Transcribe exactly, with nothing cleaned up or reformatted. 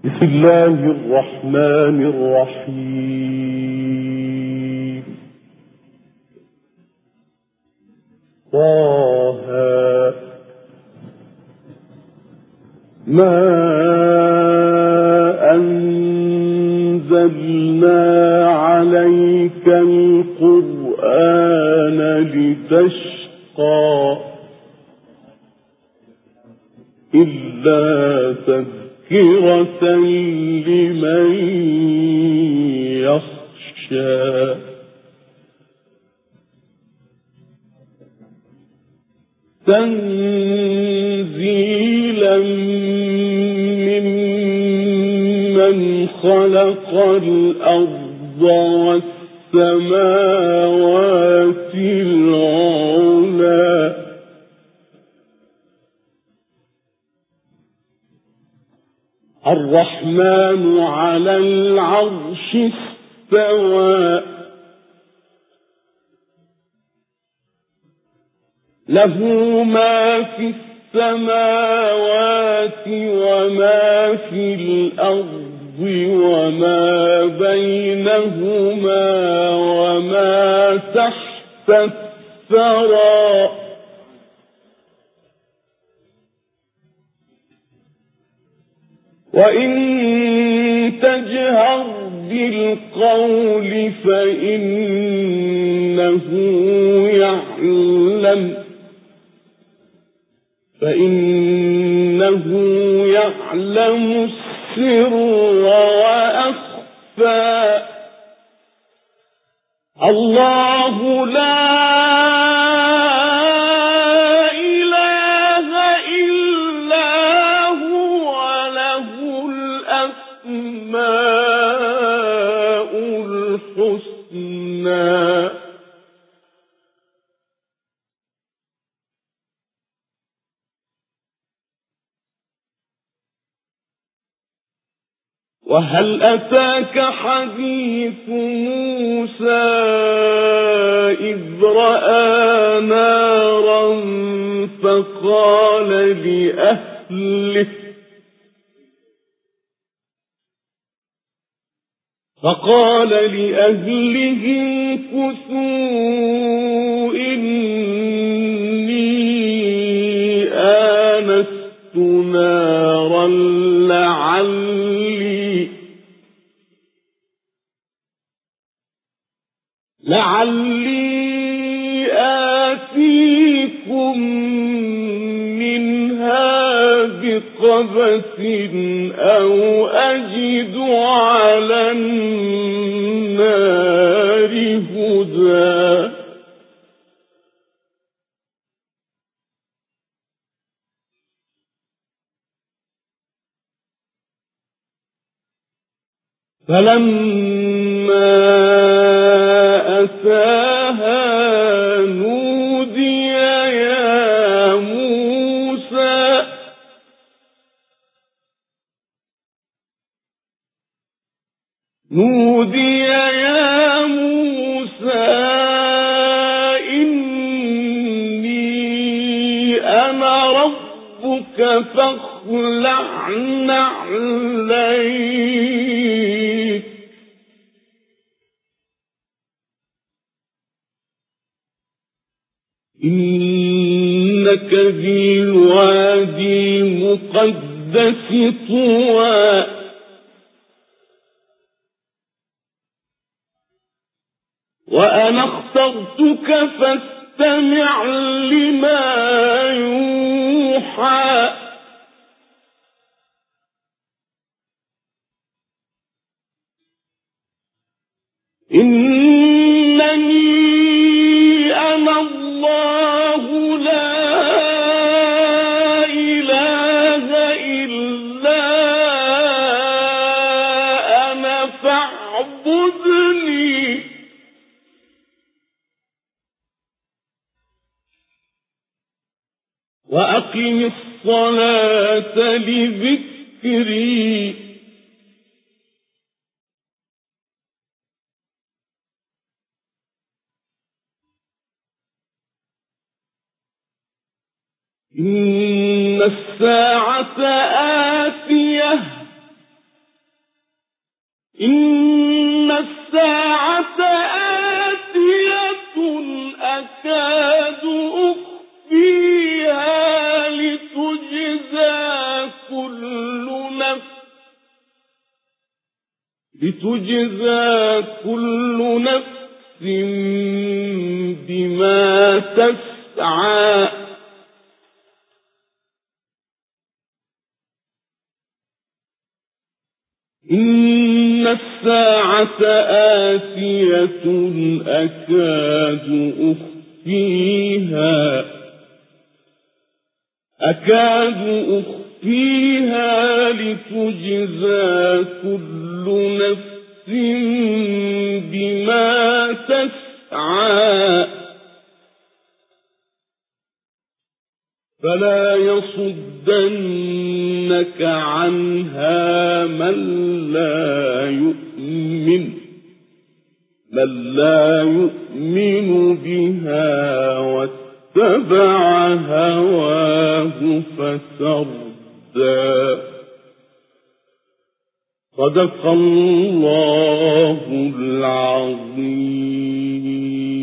بسم الله الرحمن الرحيم. طه ما أنزلنا عليك القرآن لتشقى إلا تذكرة لمن يخشى تنزيلا ممن خلق الأرض والسماوات العلى الرحمن على العرش استوى له ما في السماوات وما في الأرض وما بينهما وما تحت الثرى وإن تجهر بالقول فإنه يعلم فإنه يعلم السر وأخفى الله لا وهل أتاك حديث موسى إذ رأى نارا فقال لأهله فقال لأهله امكثوا إني آنست نارا لعلي لعلي آتيكم منها بقبس أو أجد على النار هدى فلما أتاها نودي يا موسى نودي يا موسى إني أنا ربك فاخلع نعليك إنك بالوادي المقدس طوى وأنا اخترتك فاستمع لما يوحى إنني أنا الله لا إله إلا أنا فاعبدني وأقم الصلاة لذكري إن الساعة آتية لتجزى كل نفس بما تسعى إن الساعة آتية أكاد أخفيها أكاد أخفيها لتجزى كل نفس بما تسعى فلا يصدنك عنها من لا يؤمن من لا يؤمن بها واتبع هواه فتردى صدق الله العظيم.